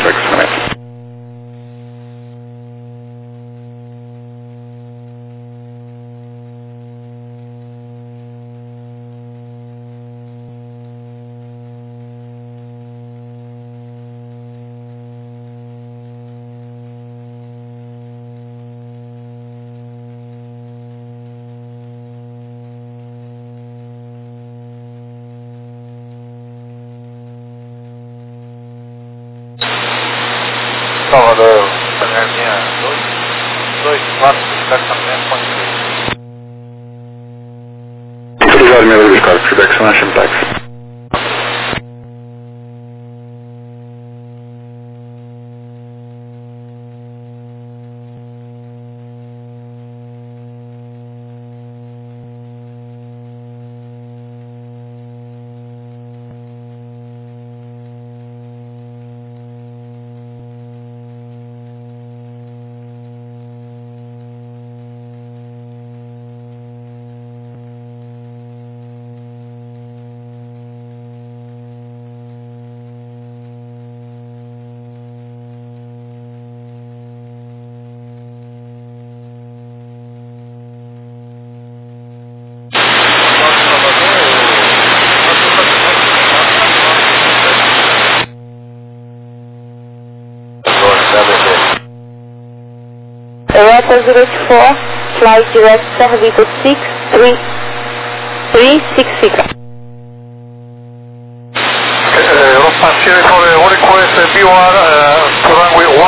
para estacionamento. Salvador, linha 224, estacionamento, ponte 3. Obrigado, meu amigo Ricardo. Feedback Sunshine Taxi. Airport 084, flight direct service 63366. Europa Sierra for request BOR to runway 10.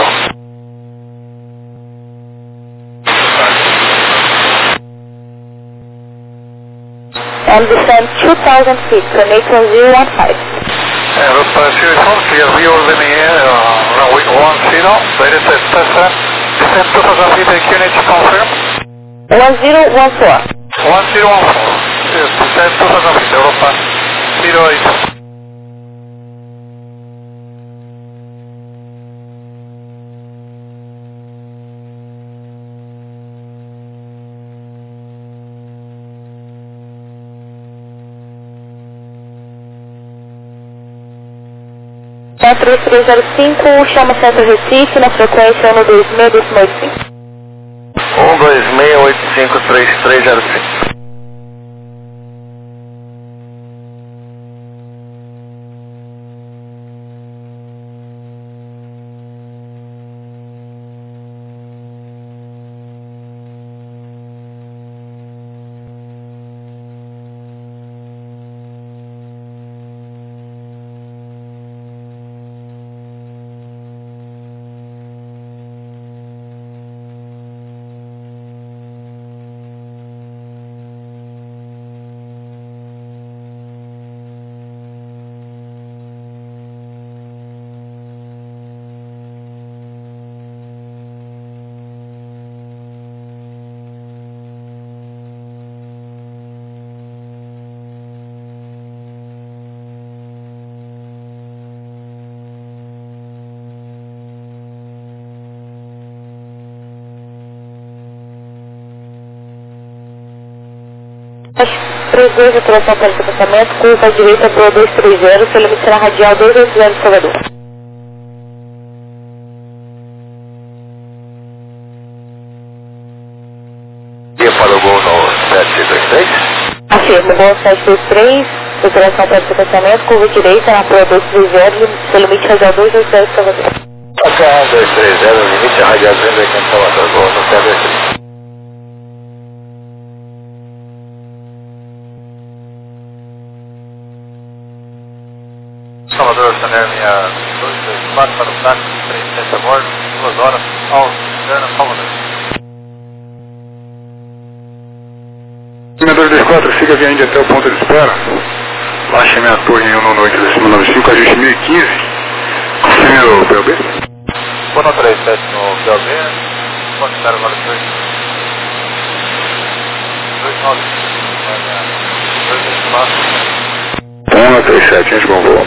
And descend 2,000 feet, connect 1015. Europa Sierra for clear BOR runway 10, direct station, descend 2000 feet, QNH confirm. 1014. 1014, yes, descend 2000 feet, Europa 08. Centro 305, chama Centro Recife, na frequência 126.85. 126853305. Pregoso, operação para estacionamento, curva à direita para 230, seu limite será radial 280 de Salvador. Dia para o gol no 723. Afirmo, gol 723, operação para estacionamento, curva à direita na Proa 230, seu limite radial 280 de Salvador. AK 230, limite radial 280 de Salvador, gol no 723. Salvador, linha 224 para o táxi, 37 a bordo, 2 horas, alto, interna, Salvador. Linha 224, siga a viagem até o ponto de espera. Baixe minha torre em 198,95, ajuste 1015. Confirme o PLB. 137 no PLB, pode estar agora 29, 224. 137, gente, bom voo.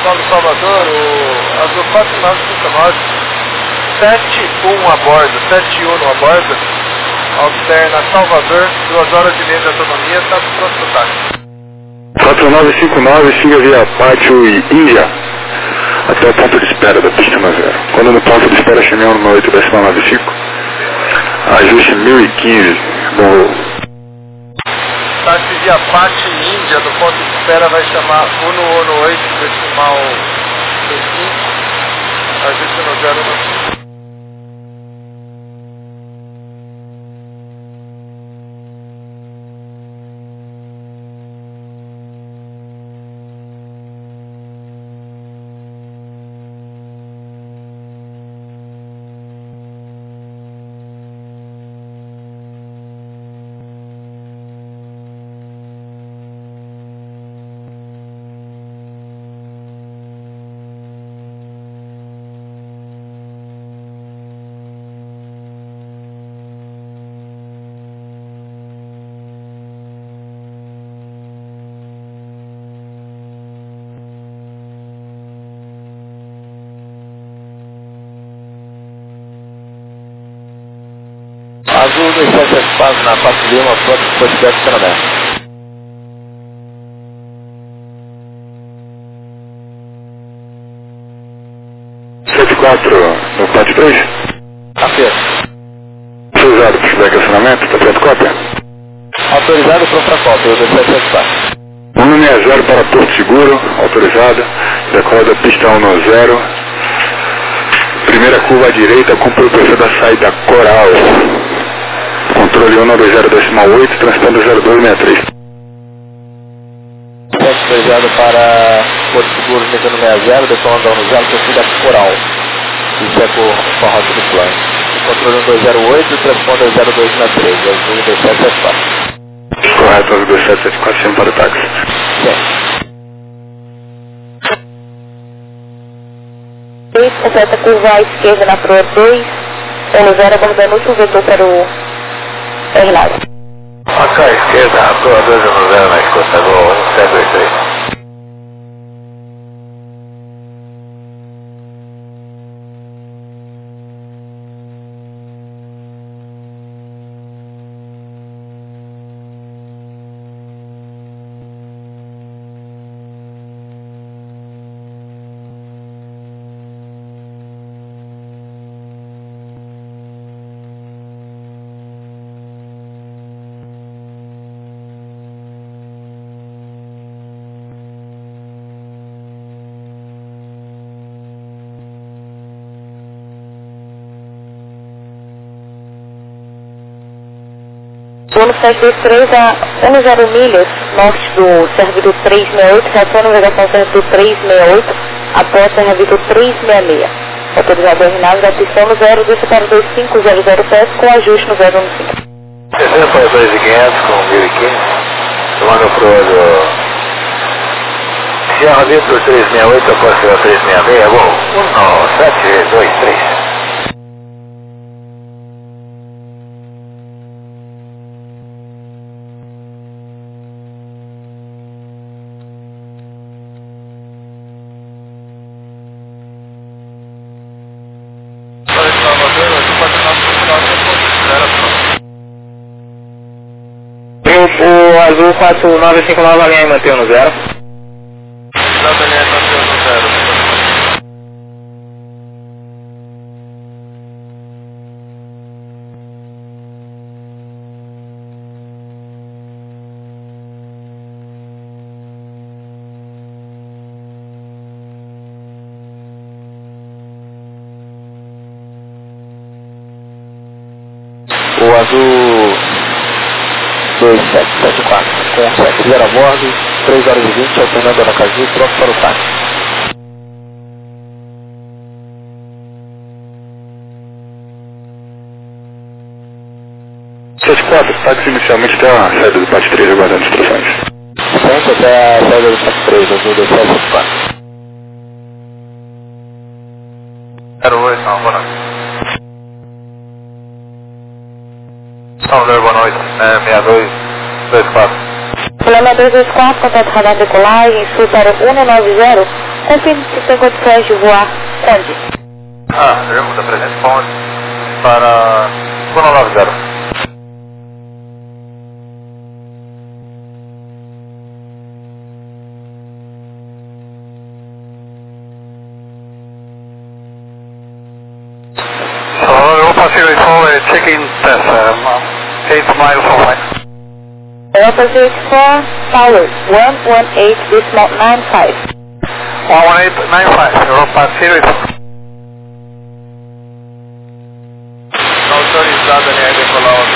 Nome Salvador, o Azul 4959, 71 a bordo, 71 a bordo, alterna Salvador, 2 horas e meia de autonomia, está pronto para o táxi. 4959, siga via Pátio e Índia, até o ponto de espera da pista 90. Quando no ponto de espera chegar no 8,95, ajuste 1015, bom voo. Táxi via Pátio e Índia, do ponto de espera vai chamar 118,25, ajuste no 015. Azul 2774 na 4 Lima, pronto para o estacionamento. No Pátio 3? Acerto. Autorizado para o estacionamento, está pronto cópia? Autorizado para a cópia, o 2774. 160 para Porto Seguro, autorizado, decola da pista 10, primeira curva à direita com propulsão da saída Coral, controle 190,8, transponder 0263. Autorizado para Porto Seguro, nível 60, decolando 10, torcida Coral. Isso é com a rota do plano. Controle 1208, transponder 0263, Azul 2774. Correto, Azul 2774, sempre para o táxi. Sim. Completa curva à esquerda na proa 2, 0 abordando outro vetor para o Erlado. Aqui à esquerda, a proa 210 na escosta do 1723. Voo 723 a 10 milhas, norte do Servido 368, reação navegação Servido 368, após Servido 366. Autorizado a nave da pista no 0242500 pés com ajuste no 015. Descendo para 2.500 com 1015, tomando pro do Sierra Vitor 368, após Sierra 366, voo 1723. O Azul 4959 alinha e mantém no 0. Exato, alinha e mantém no 0. O Azul 2774, com 70 a bordo, 3 horas e 20, alternando na Caju, pronto para o táxi. Táxi inicialmente até a saída do Pátio 3, aguardando instruções. Sempre até a saída do Pátio 3, Azul 2774. 08, não, boa noite. Salvador, boa noite. 6224. Problema 224, contato radar decolagem, sul para 190, Confirme se tem condições de voar onde? Pergunta presente ponte para 190. Europa 04, check-in test, 8 miles away. Europa 04, Tower 118, decimal 95. 11895, Europa 04. Autorizada a linha decolar o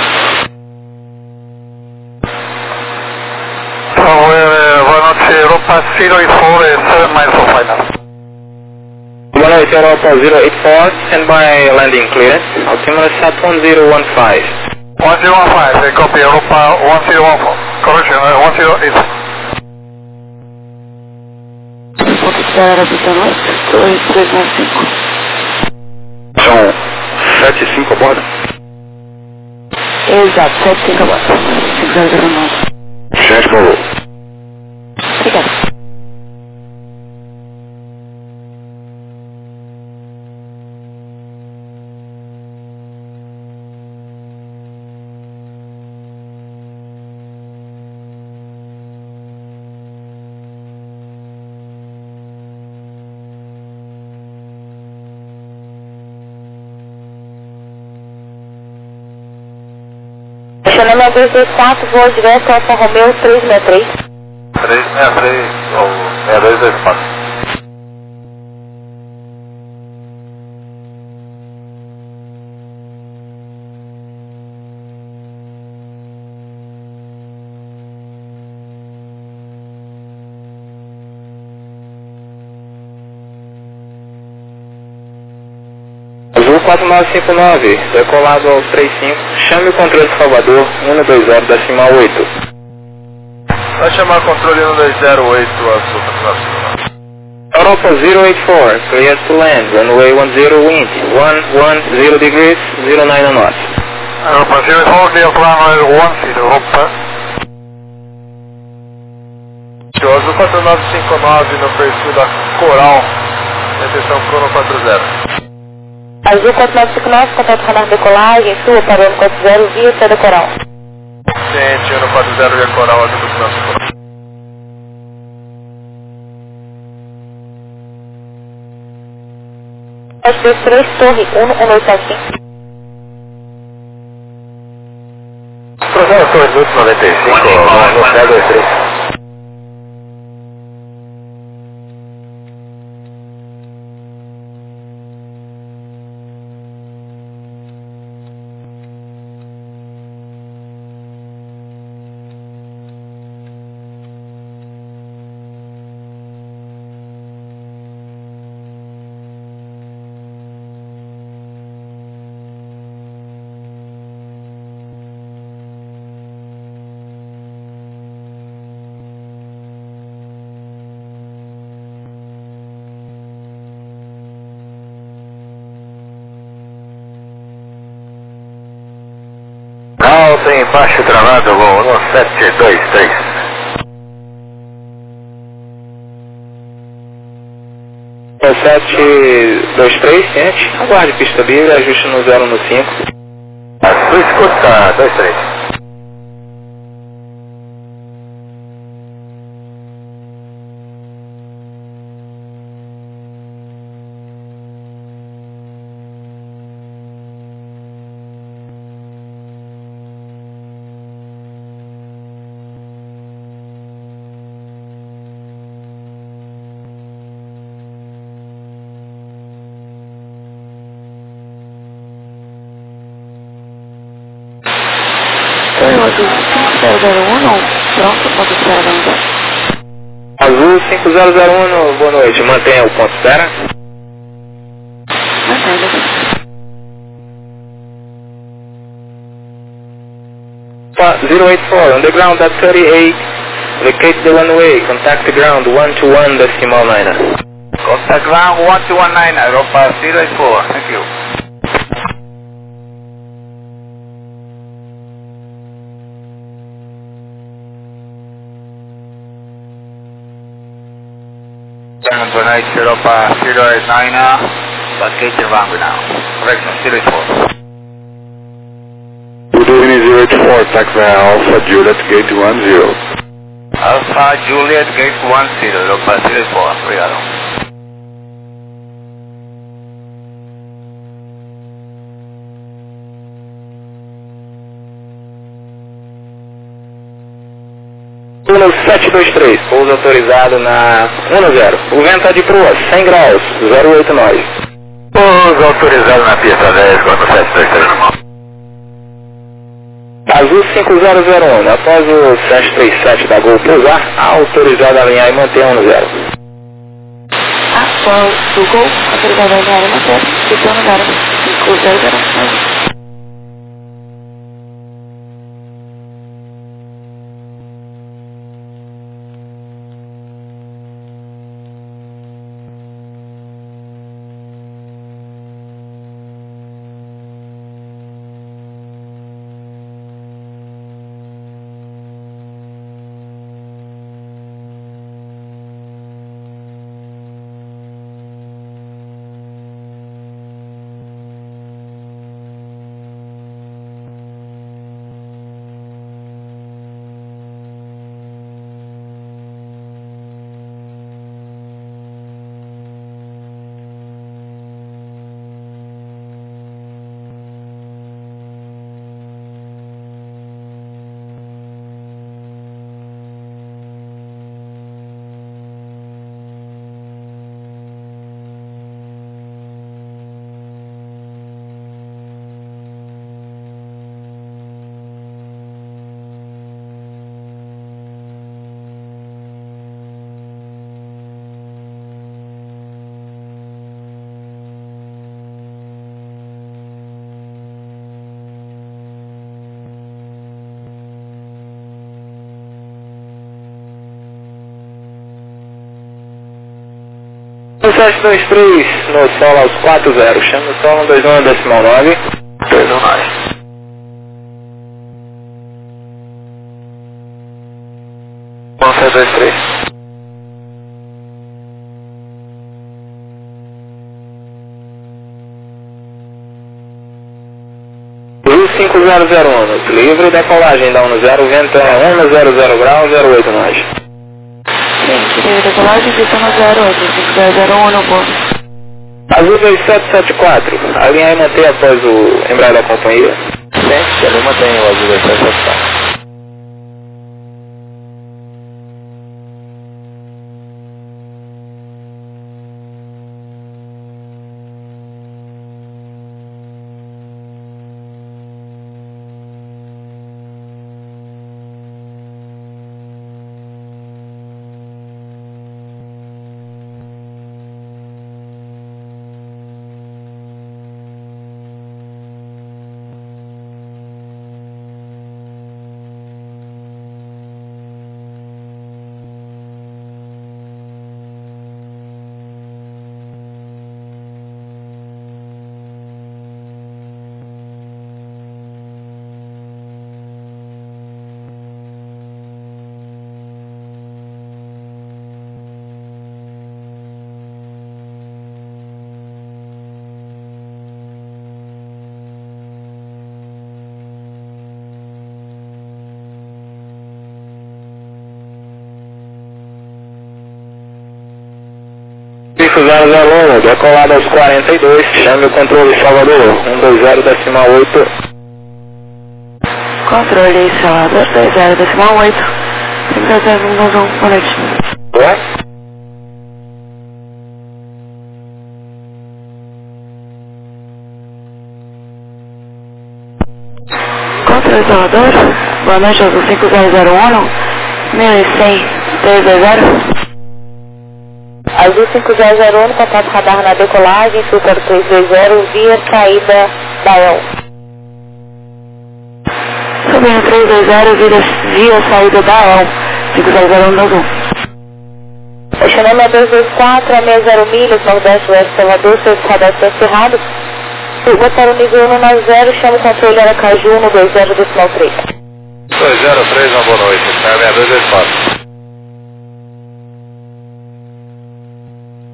So we're not Europa 04, 7 miles of final. 180 Europa 084, standby landing clearance. Altimeter SAT 1015. 1015, copy Europa 1014. Correction, 108. Ponto 2395. São 7 e 5 a bordo? Exato, 75 agora. 5009. Gente, por favor. Obrigada. Estacionamento 224, voo direto Alfa Romeo 363. 363 ou 6224. Azul 4959, decolado ao 35, chame o controle de Salvador 120 decimal 8. Vai chamar controle 1208, Azul 4959. Europa 084, clear to land, runway 10 wind, 110 degrees, 09 knots. Europa 04, clear to runway 10, Europa. Azul 4959 no perfil da Coral, atenção Crono 40. Azul 4959, contato radar decolagem, sua para o ano 40 via seda Coral. Ciente, ano 40 via Coral, Azul 4959. S23, Torre 11875. Projeto Torre 295, no 023. Alta embaixo travado, voo 1723. É 723, ciente. Aguarde pista livre, ajuste no 0 no 5. Azul escuta 23. Azul 5001, boa noite. Mantenha o ponto zero. Mantenha. 084, underground at 38. Vacate the runway. Contact the ground 121 decimal 9. Contact ground 1219, Europa 084. Thank you. 118 Europa, 089, Paquete Vango now. Correction, 084. Good evening, 084, taxi Alpha Juliet, gate 10. Alpha Juliet, gate 10, Europa, 084, obrigado. Túnel 723, pouso autorizado na 10. O vento está de proa, 100 graus, 089. Pouso autorizado na pista 10, quando 723. Azul 5001, após o 737 da Gol pousar, autorizado a alinhar e manter 10. Após o Gol, autorizado a alinhar e manter, ficou no lugar 5001. O 723 no solo aos 40, chama o solo 121 decimal 9. 219. Bom, 723. Rio 5001, livre, decolagem da 10, o vento é 100 graus, 08 nós. Sim, livre decolagem, pista no 08, 5001 no ponto. Azul 2774, alinhar e manter após o embreagem da companhia. Sim, ele mantém o Azul 2774. Pico 001, decolado aos 42, chame o controle Salvador, 120 decimal 8. Controle Salvador, 20 decimal 8. 5001, boa noite. Ué? Controle Salvador, boa noite, Azul 5001, 1100, 320. Azul 5001, contato radar na decolagem, Super 320, via saída da 1. Subindo 320, via saída da 5001 no Azul. Chamando a 224, a 60 milhas, Nordeste, Oeste, Salvador, seu radar está encerrado. Pergunta para o nível 190, chama o controle Aracaju no 20 decimal 3. 203, uma boa noite, está 6224.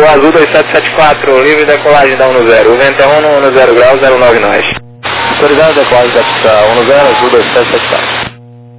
azul 2774, livre decolagem da 10. O vento é 10 graus, 09 nós. Autorizado decolagem da pista 10, azul 2774.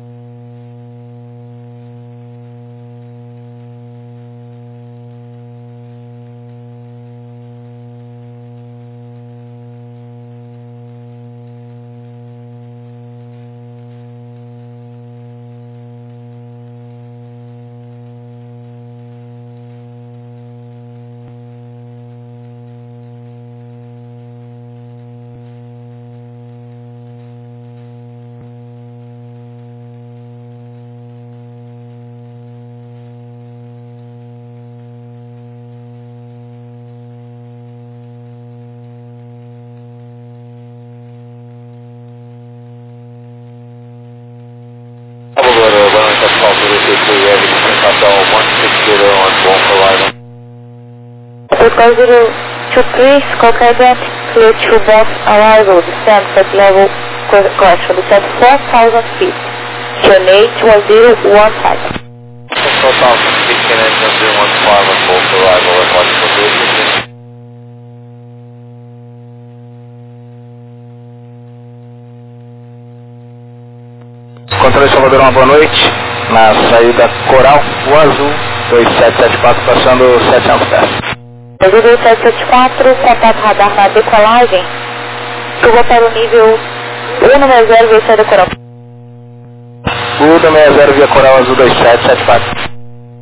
Hotel 023, Caucasian, clear to box arrival, descent at level question, descent 4,000 feet, QNH 1015. Total, 15 engine 015 on both arrival and watchful position. Controle Salvador, uma boa noite. Na saída Coral, o azul 2774 passando 700 pés. Azul 2774, contato radar na decolagem. Suba para o nível 190 via saída Coral. 190 via Coral, azul 2774.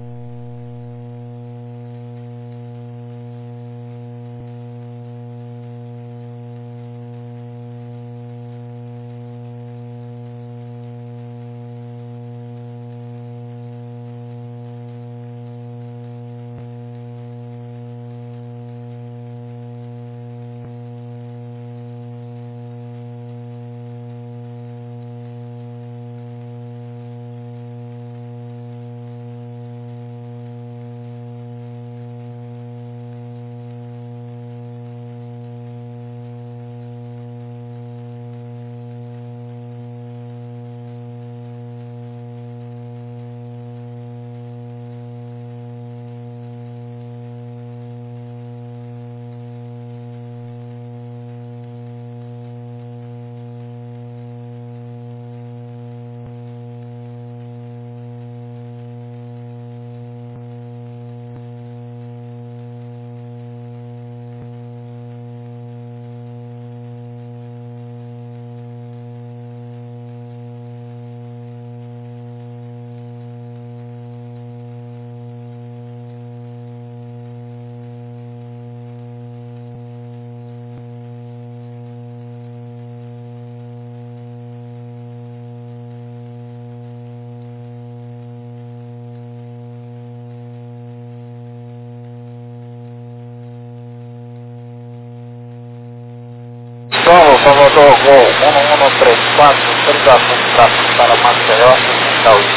Salvador Gol 1134, autorização de tráfego para Maceió, Saúde.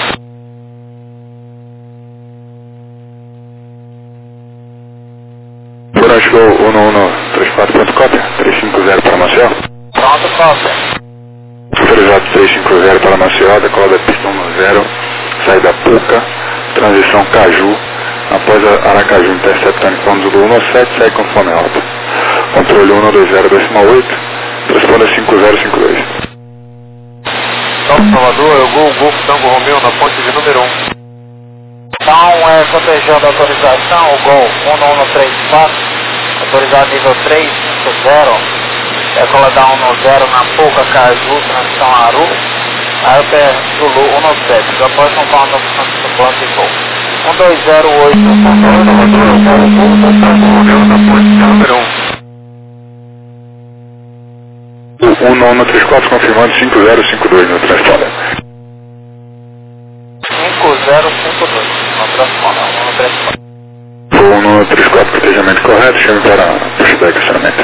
Orange Gol 1134, cópia, 350 para Maceió. Pronto, cópia. Autorizado 350 para Maceió, decolada pista 10, saída Puca, transição Caju, após a Aracaju interceptando com Zulu 17, segue conforme alta. Controle 120,8, responda 5052. Salvador, eu Gol Golfo Tango Romeu na ponte de número 1. Então, cotejando a autorização, o Gol 1134, autorizado nível 350, decolada 10 na Puca, Caju, transição Aru, Airpé Zulu 17, após São Paulo, no plano de Gol. 1208, Na ponte de número 1. 1134 confirmando 5052 no transponder. 5052, no transponder. 1134 cotejamento correto, chame para a pista de estacionamento.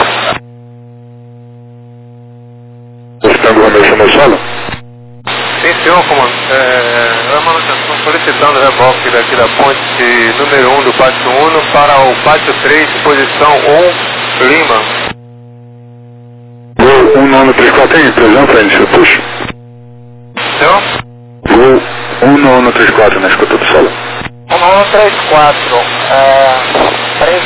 O Tango Romeu chamou solo? Sim, senhor, comando. A manutenção solicitando reboque daqui da ponte número 1 do pátio 1 para o pátio 3, posição 1, Lima. Gol 1134 tem previsão para início push? Senhor? Gol 1134 na escuta do solo. 1134,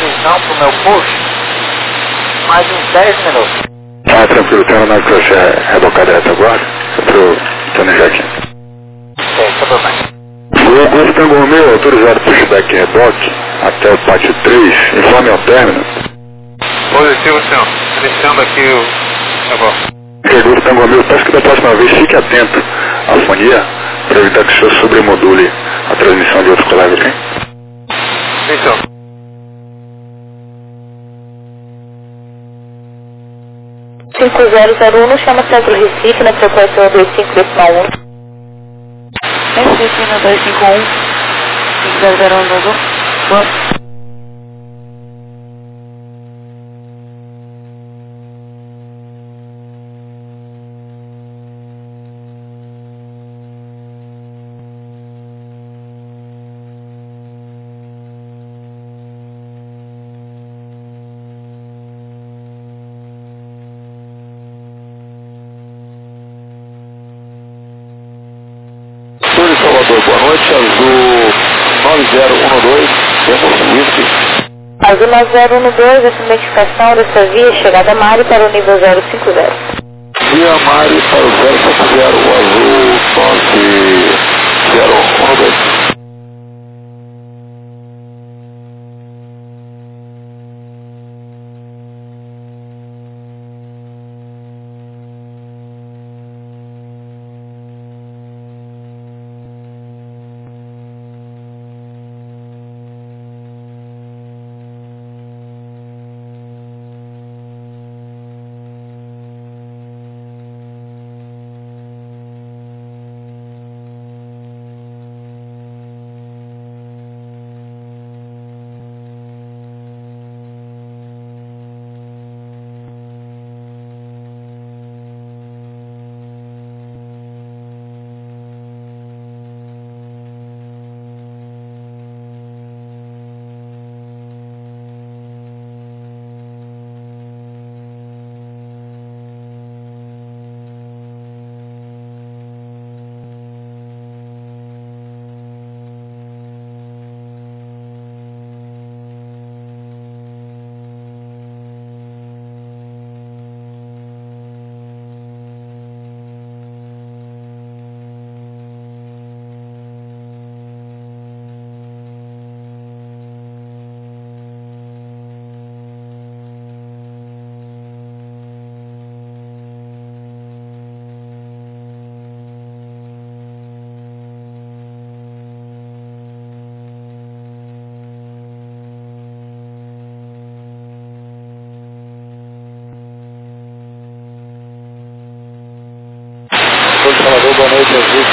meu pulso, mais uns 10 minutos. Ah, tranquilo, tem uma nave que você é rebocada reta agora, para eu planejar aqui. Ok, tudo bem. O Golfo Tango Romeo autorizado pushback reboque até o pátio 3, informe ao término. Positivo, senhor. Iniciando aqui o negócio. Ok, Golfo Tango Romeo, peço que da próxima vez fique atento à fonia para evitar que o senhor sobremodule a transmissão de outros colegas, ok? Sim, senhor. no chama Centro Recife na frequência 125,1. Recife no 251, 500122. Boa. Sul de Salvador, boa noite, Azul 9012, temos whisky. Azul 9012, essa identificação dessa via, chegada a Mari para o nível 050. Via Mari para o 050, o Azul 9012. Sul de Salvador, boa noite, Azul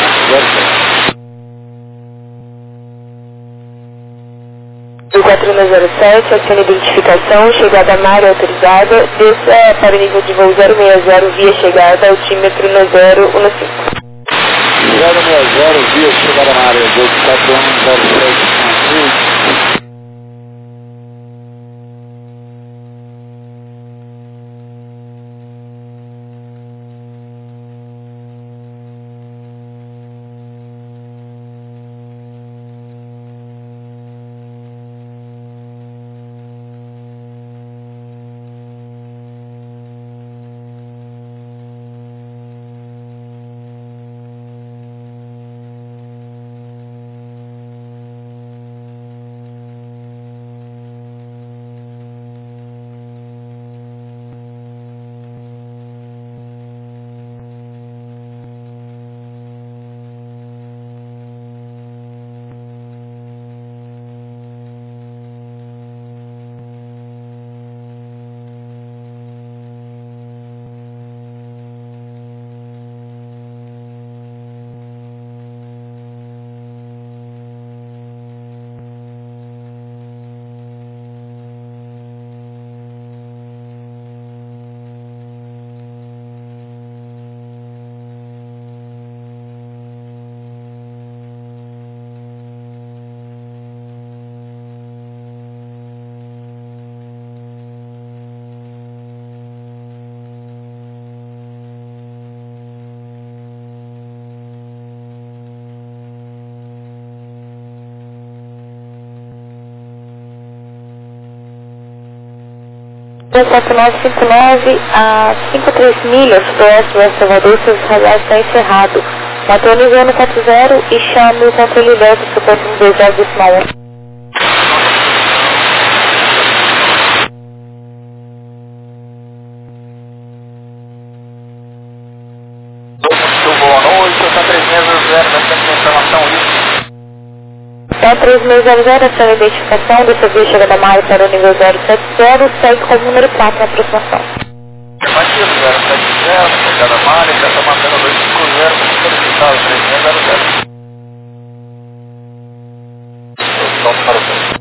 4107. 4107, aciona identificação, chegada a Mari autorizada, desça para o nível de voo 060, via chegada, altímetro no 015. 060, via chegada na área, 24107. 4959 a 53 milhas do oeste do Salvador, seus radares está encerrado. Antônio Zeno 40 e chame o controle elétrico para o 20.1. Boa noite, eu estou 3600, vai ter minha informação isso. Então 3600, essa é a identificação do serviço chega da Maio para o nível 070, segue como número 4 na aproximação. Matias 070, chegada da Maio, já está mantendo 250, solicitado 3600. Vamos para o centro.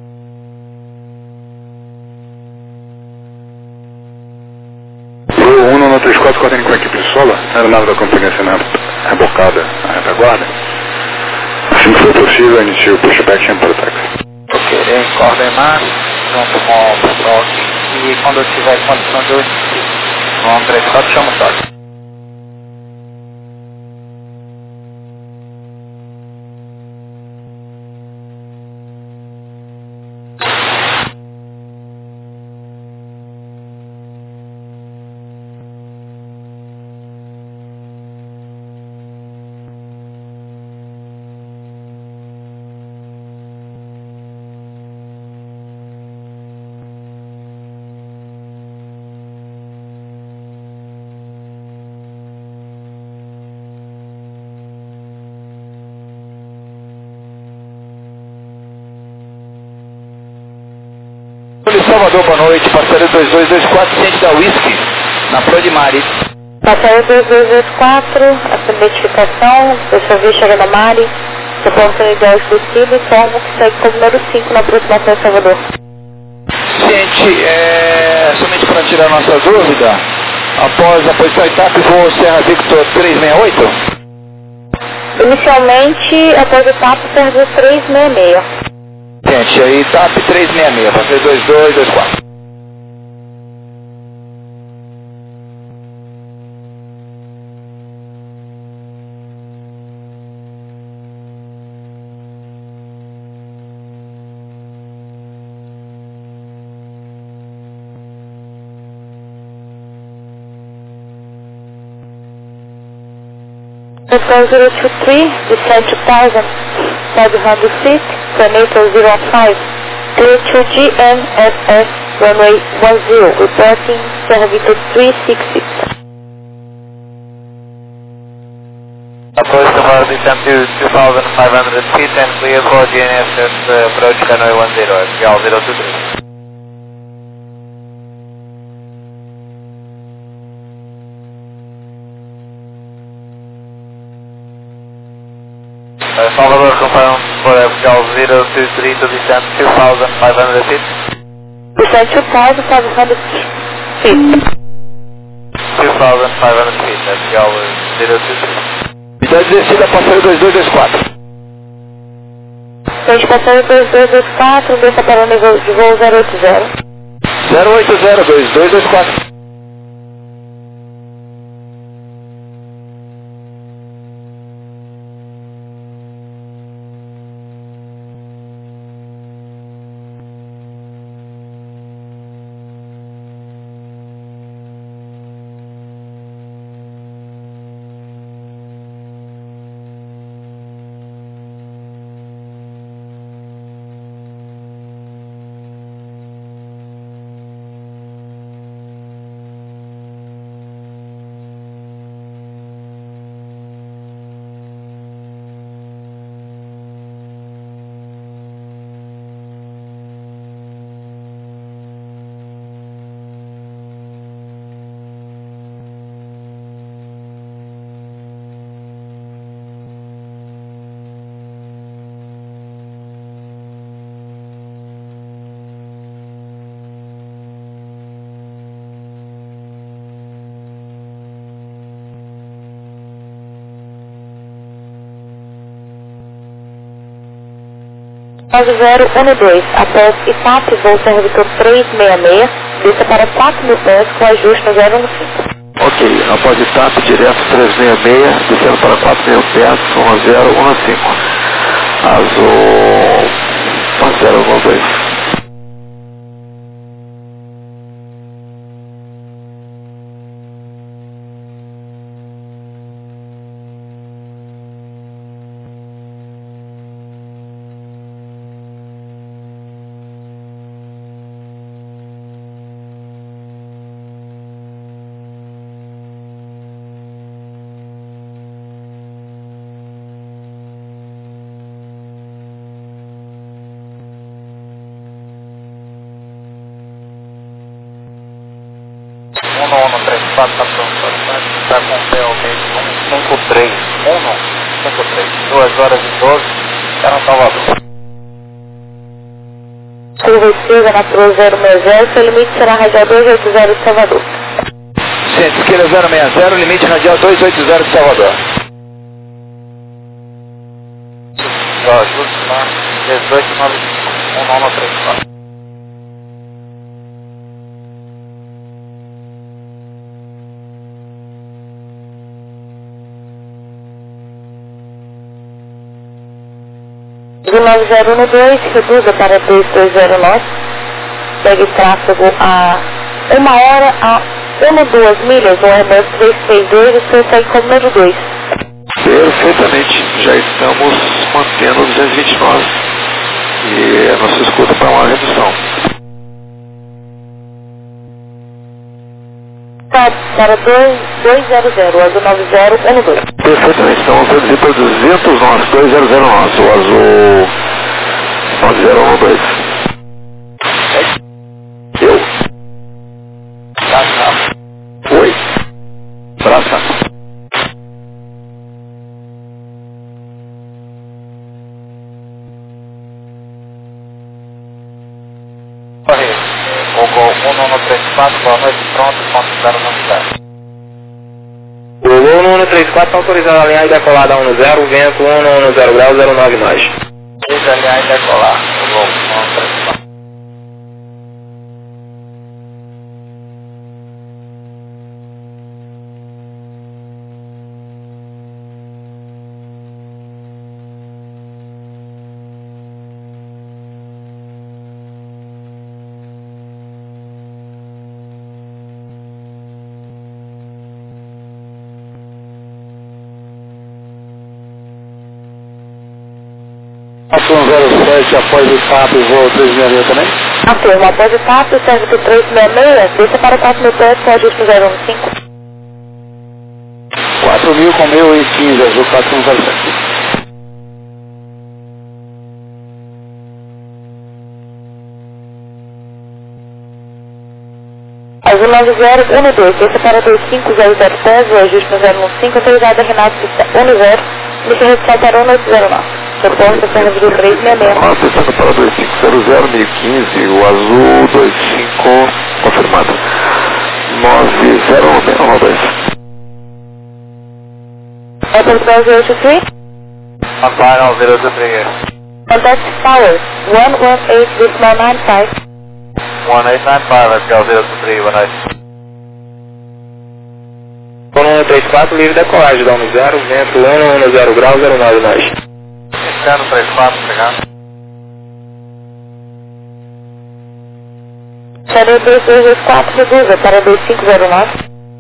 Voo 1934, coordenando com a equipe de solo, aeronave da companhia sendo rebocada à retaguarda. Assim que for possível, inicie o pushback sem protex. Ok, coordenar junto com o pessoal aqui e quando eu tiver condição de eu inicio. Vamos 34, chama o toque. Salvador, boa noite, passageiro 2224, ciente da Whisky, na Proa de Mari. Passageiro 2224, essa identificação, do serviço chega da Mari, suporte unidade do Cílio, informo que segue como número 5 na aproximação de Salvador. Ciente, somente para tirar nossa dúvida, após a posição etapa, voo Serra Victor 368? Inicialmente, após o TAP, serve 366. Gente, aí TAP 366, vai ser 2224. Hotel 023, descend 2,500 feet, Prenatal 05, clear to GNSS runway 10, reporting Servitor 360. Approach the world descent to 2,500 feet and clear for GNSS approach runway 10, Gal 023. Salvador confirmed for Gal 023 to descend 2,500 feet. Descend 2,500 feet. 2,500 feet, that's Gal 023. Unidade de descida, passageiro 2224. Gente, passageiro 2224, desça para o nível de voo 080. 080, 2224. Base 012, após ITAP, voo Servitor 366, desça para 4.000 pés com ajuste no 015. Ok, após ITAP, direto 366, descendo para 4.000 pés com a 015. Azul 012. 1134 está pronto para está com o PL 153, 2 horas e 12, está no Salvador. Curva esquerda na cruz 060, seu limite será radial 280 de Salvador. Ciente, esquerda 060, limite radial 280 de Salvador. Ajuste lá, 1895, 1134. De 9012, reduza para 2209, segue tráfego a 1 hora a 1,2 milhas, um Airbus 332, e você segue como número 2. Perfeitamente, já estamos mantendo 229 e a nossa escuta para uma redução. Para 200, azul 9012. Perfeitamente, então vamos reduzir para 200 nós, 200 nosso, o azul 9012. Eu? Oi? Praça. Gol 1134, boa noite, pronto, ponto 090. O Gol 1134 está autorizado a alinhar e decolar da 10, vento 110 graus 09 nós. Deixa alinhar e decolar, o Gol 1134. A107 após o TAP, voo 366 também? Afirma, após o TAP, o serviço 366, deixa para 4.000 pés com ajuste no 015. 4.000 com 1.015, azul 4107. Azul 9012, deixa para 2500 pés, o ajuste no 015, autorizado a Renato 10, deixa registrado para 1809. Reporta o serviço 366. Nossa, estando para 2500, 1015, o azul 25, confirmado. 9012. Atenção 083. Final 023. Contact Tower 118.95. 1895, let's go 023, boa noite. Gol 1134, livre decolagem da 10, vento 110 graus 09 nós. Iniciando 34, pegando. Série 2224, reduza para 2509.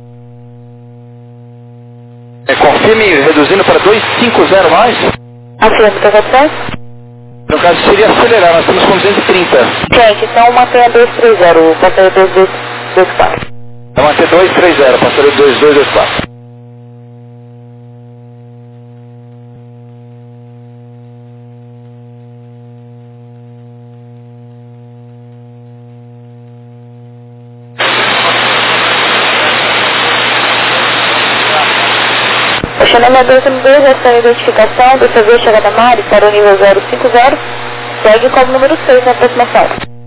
Confirme reduzindo para 250 mais. Afirma, tem opções? No caso seria acelerar, nós estamos com 230. Gente, então mantenha 230, o passageiro 2224. Então manter 230, passageiro 2224. O chanel 212, essa é a identificação do CV chegada Mari para o nível 050, segue como número 6 na aproximação.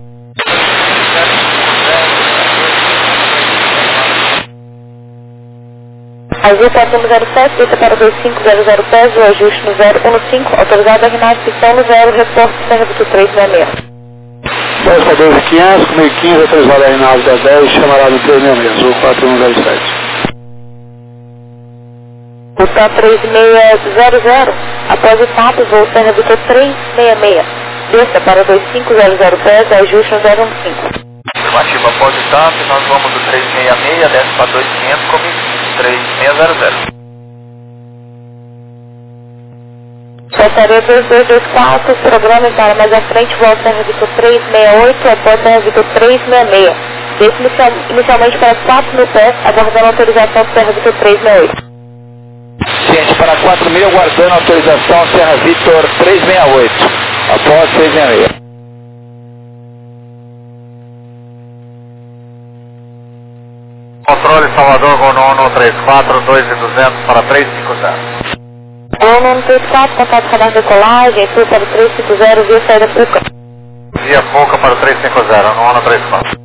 Azul 4107, deixa para 2500 pés, o ajuste no 015, autorizado a Renato Pistão no 0, reforço serviço 366. 10 para 12500, com 1015, autorizado a Reinaldo da 10, chamará no 366, azul 4107. O TAP 3600, após o TAP, voo Serra Vitor 366, desça para 2500 pés, ajuste no 015. Afirmativa, após o TAP, nós vamos do 366, desce para 2500, com 3600. Passaria 2224, programa para mais à frente, voo Serra Vitor 368, após Serra Vitor 366. Desça inicialmente para 4.000 pés, aguardando a autorização do Serra Vitor 368. Ciente para 4.000, aguardando autorização Serra Vitor 368. Após 366. Controle Salvador, Gol 134, 2.200 para 350. Gol 134, contato radar decolagem, sul para 350, via saída Puca. Via Puca para 350, no 134.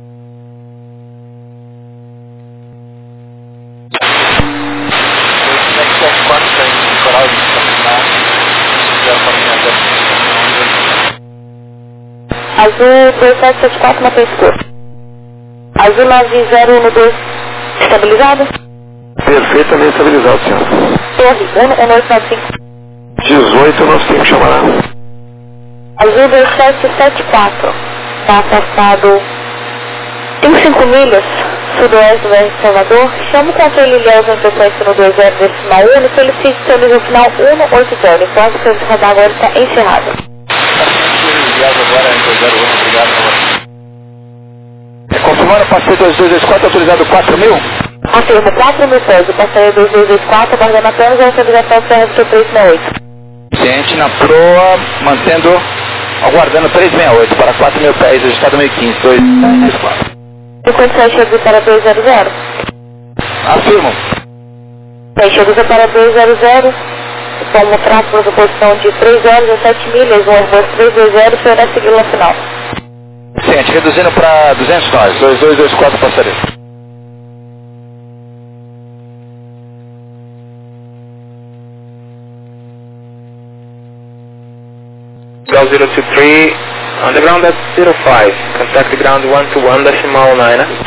Azul 2774, mapa escuro. Azul 9012, estabilizado? Perfeitamente estabilizado, senhor. Torre 1895. 1895 chamará. Azul 2774, está afastado 5 milhas, sudoeste do R de Salvador. Chama o controle Ilhéus em frequência no 20.1 e solicite seu nível final 180. Então, o serviço radar agora está encerrado. Agora é 201, obrigado. Confirmando, passeio 2224, autorizado 4.000? Afirmo 4.000 pés, o passageiro 2224, aguardando apenas a autorização CRV 368. Ciente na proa, aguardando 368 para 4.000 pés, registrado 2015, 234. 57 chegou para 200. Afirmo. Chegou para 200, como o tráfego de posição de 3 horas e 7 milhas, um Airbus 320, foi na seguir no final. Ciente, reduzindo para 200 nós, 2224 passageiro. Ground 023, on the ground at 05, contact the ground 121.9, né?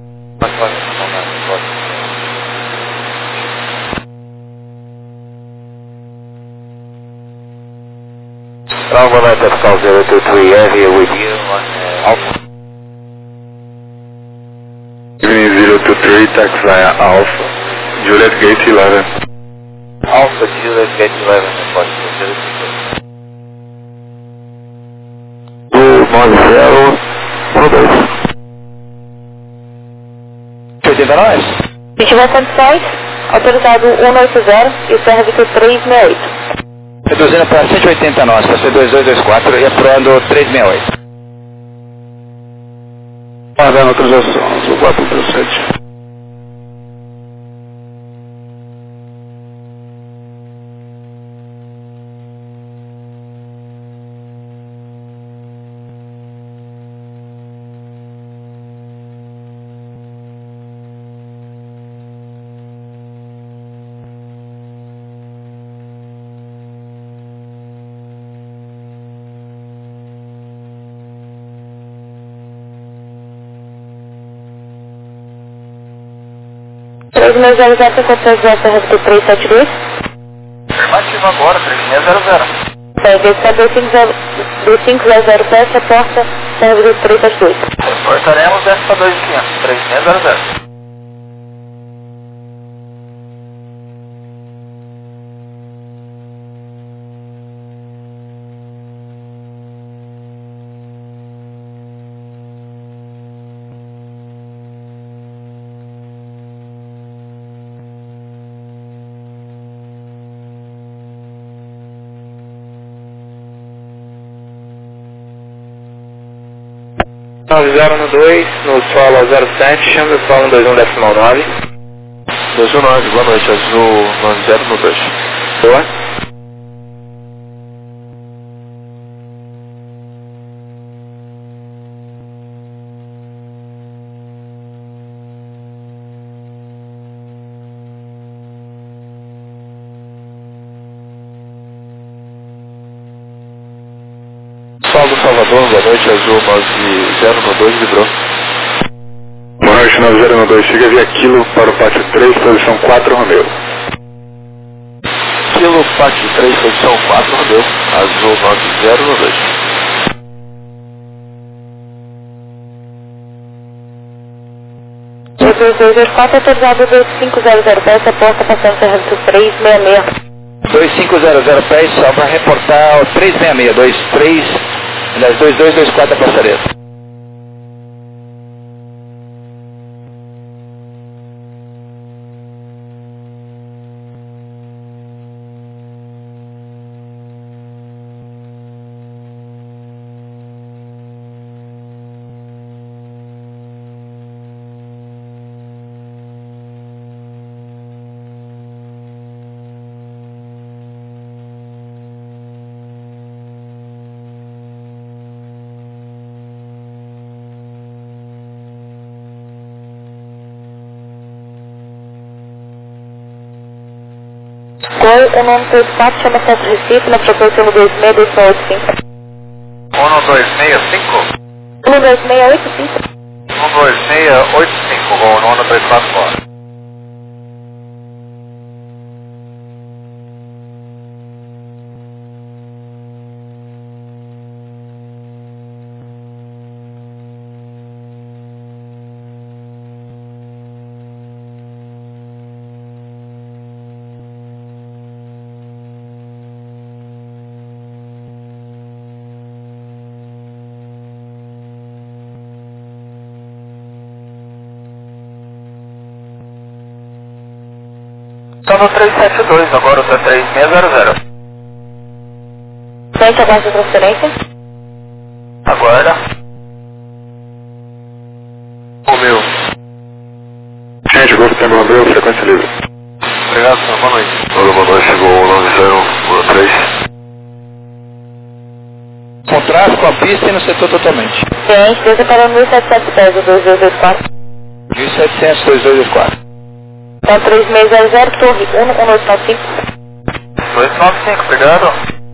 Bravo, Pascal 023, air here with you on Alpha. Evening 023, taxi via Alpha, Juliet Gate 11. Alpha, Juliet Gate 11, report 023. 9012. 80 nós? Se tiver condições, autorizado 180 e o CRV 368. Reduzindo para 180 nós, para ser 2224 e apurando 368. Guardando autorização, sou 437. Meus 00 tem condições de CRV 372? Afirmativo agora, 3600. Está 2500 peça, porta, CRV 372. Reportaremos essa 2500, 3600. no 2, no solo 07, chama o solo 21.9. 219, boa noite, azul 9012. Boa. Salve Salvador, boa noite, azul 9012, vibrou. Boa noite, 9012, chega via quilo para o pátio 3, posição 4, Romeu. Quilo, pátio 3, posição 4, Romeu, azul 9012. O 2224 autorizado 2500 peça, porta, passando CRV 366. 2500 pés, só para reportar o 366, 2224 a passareira. Gol 1134, chama Centro Recife, na frequência 126-2685. 12685? 12685. 12685, Gol 1234 fora. Estou no 372, agora o 3600. Gente, aguarde a transferência. Aguarda. Romeu. Gente, Golfo Tango Romeu, frequência livre. Obrigado, senhor. Boa noite. Olá, boa noite, chegou 9013. Com tráfego, a pista e no setor totalmente. Gente, desde para 1700 pés, o 2224. 1700, 2224. Então 3600, torre 1895. 295, obrigado.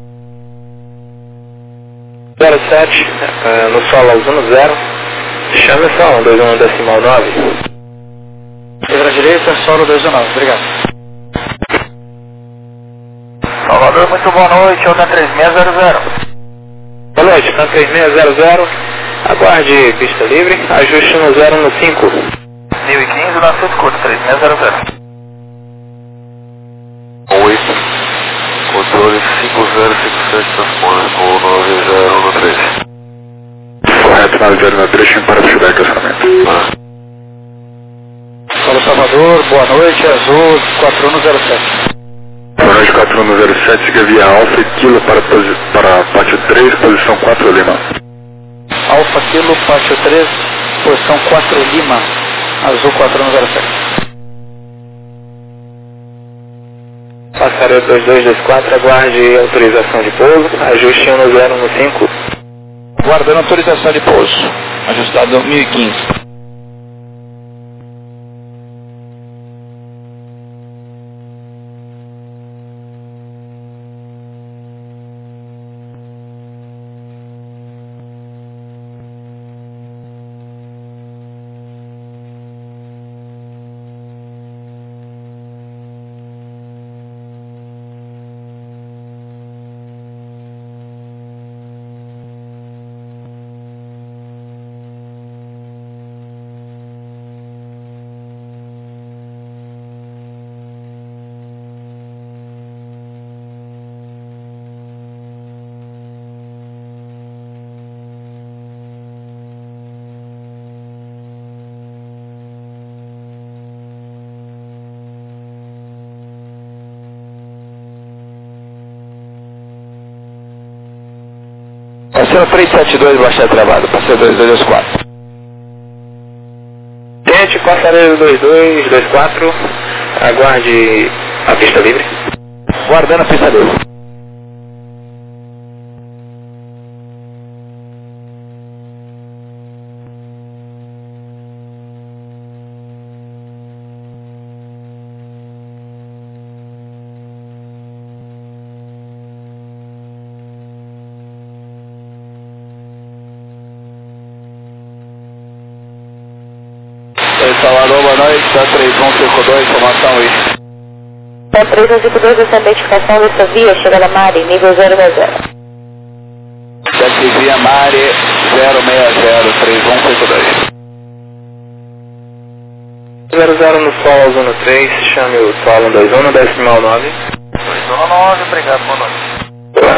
07, no solo aos 10, chame só 121,9. Para a direita, solo 219, obrigado. Salvador, muito boa noite, Alta 3600. Boa noite, Alta 3600, aguarde pista livre, ajuste no 0 no 5. 1015, na sua escuta, 3600. 8, controle 5057, transponder com 9013. Correto, 9013, chame para feedback, acionamento. Solo Salvador, boa noite, Azul 4107. Boa noite, 4107, siga via Alfa e Kilo para pátio 3, posição 4 Lima. Alfa Kilo, Pátio 3, posição 4 Lima, Azul 4107. Passarelo 2224, aguarde autorização de pouso, ajuste 10 no 5. Guardando autorização de pouso, ajustado 1015. Parceiro 372, baixar travado, parceiro 2224. Tente, passarelo 2224, aguarde a pista livre. Guardando a pista livre. Salvador, boa noite, está 3152, informação aí. Então 3152, essa identificação dessa via, chegada Mari, nível 060. Daqui via Mari 060, 3152. 00 no solo aos 13, chame o solo 21, decimal 9. 219, obrigado, boa noite. Olá.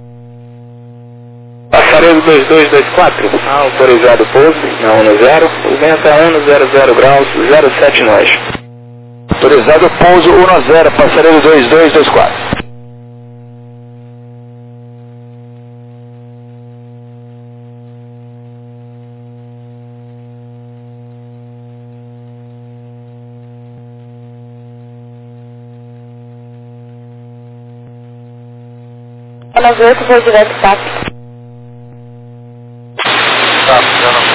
Passarelo 2224, autorizado pouso, na 10, o vento é 100 graus, 07 nós. Autorizado pouso 10, passarelo 2224. É 98, voo direto TAP. Tá, já não.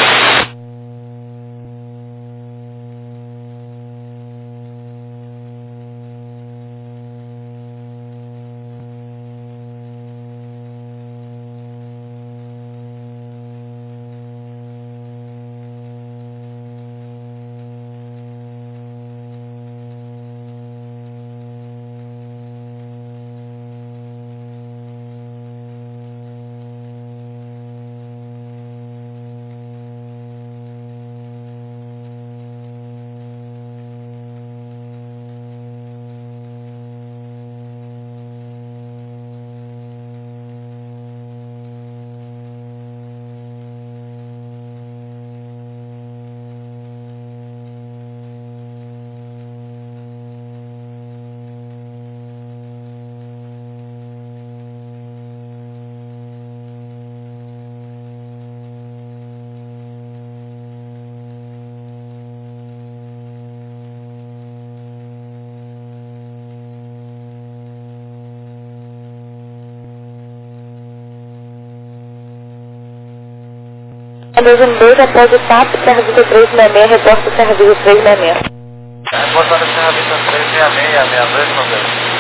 212 após o TAP, Serra Vitor 366, reporta Serra Vitor 366. Reportando Serra Vitor 366, 6290.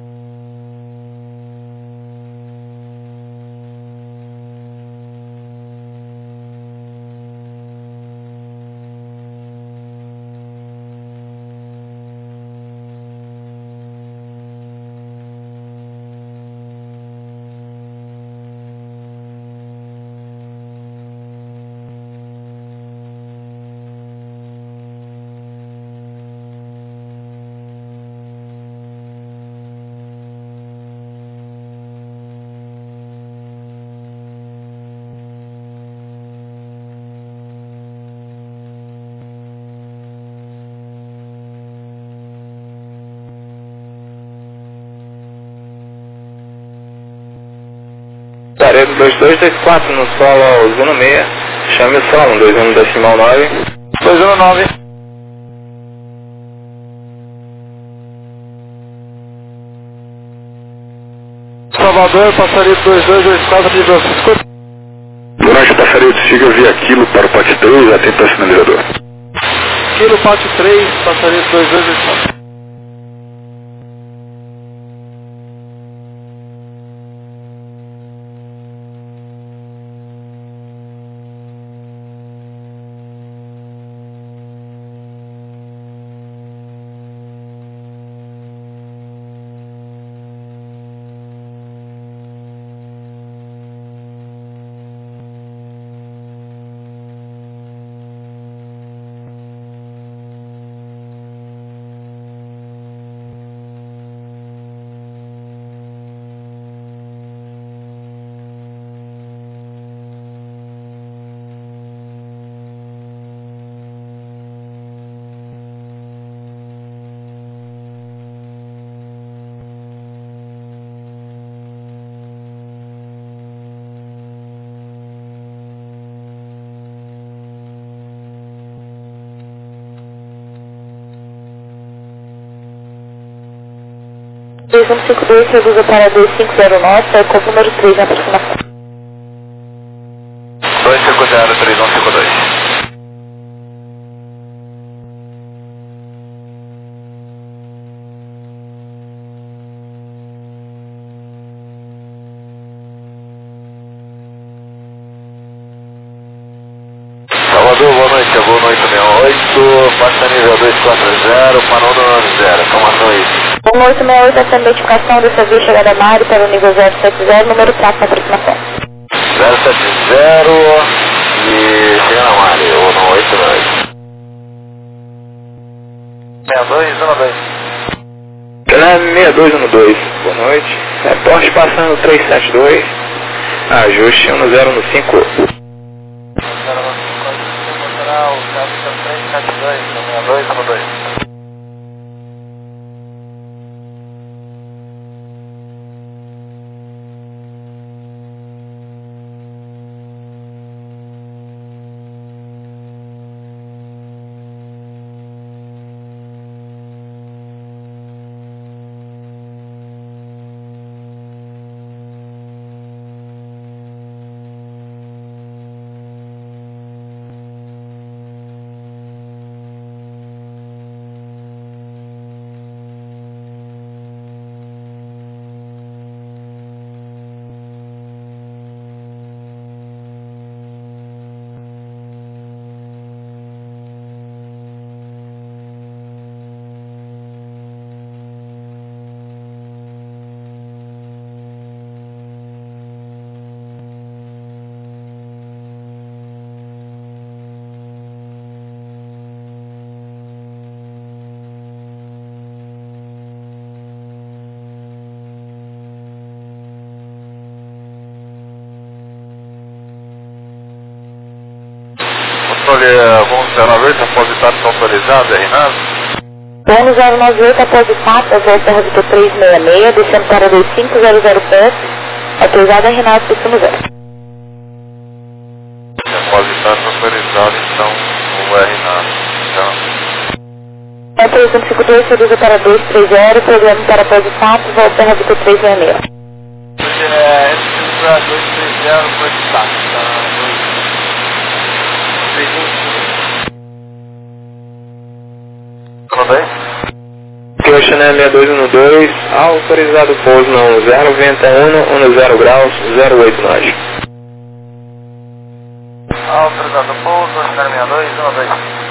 Laredo 2224 no solo ao Zona 6, chame o solo, 21,9. 219. Salvador, passaria 2224 de Francisco. Durante o passaria siga via quilo para o pátio 3, atento ao sinalizador. Quilo, pátio 3, passaria 2224. E 2152 reduza para 2509, é o número 3 na aproximação. 250 3152. Salvador, boa noite, voo no 868, pasta nível 240, parou no 0, informação aí. 1868, essa notificação dessa via chegada a Mário para o nível 070, número 4 na aproximação. 070 e chega na Mário, ou no 82. 6212. Teleme 6212, boa noite. Reporte passando 372, ajuste 10 no 5. 095, lateral, 372, 6212. Controle, vamos 098, aposentado autorizado, RNAV. Plano 098, aposentado, azul Serra Vitor 366, descendo para 2500 pés, autorizado RNAV, sistema 0. Aposentado autorizado, então, o RNAV. Então, 3152, reduza para 230, programa para aposentado, volta Serra Vitor 366. Esse para 230 foi de saco, tá? Aqui é o Chanel 6212, autorizado pouso no 10, venta 10 graus, 08 nós. Autorizado pouso, 062,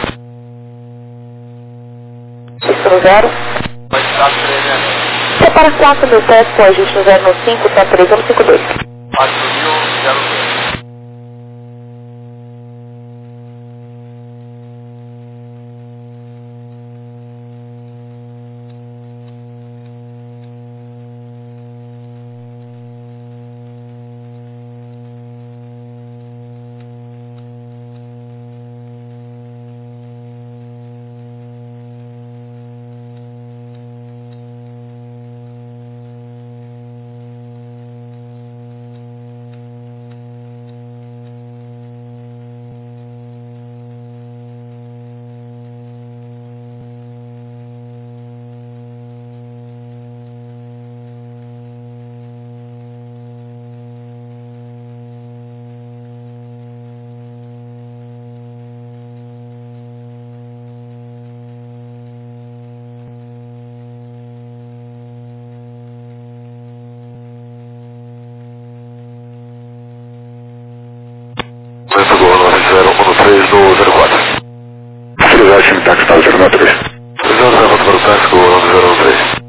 12. Pistão 0. Separa 4 mil pés com ajuste no 095, tá 3152. 4.002. Vento Gol 9013 do 04. Utilizar time táxi 093. Utilizar o táxi Gol 9013.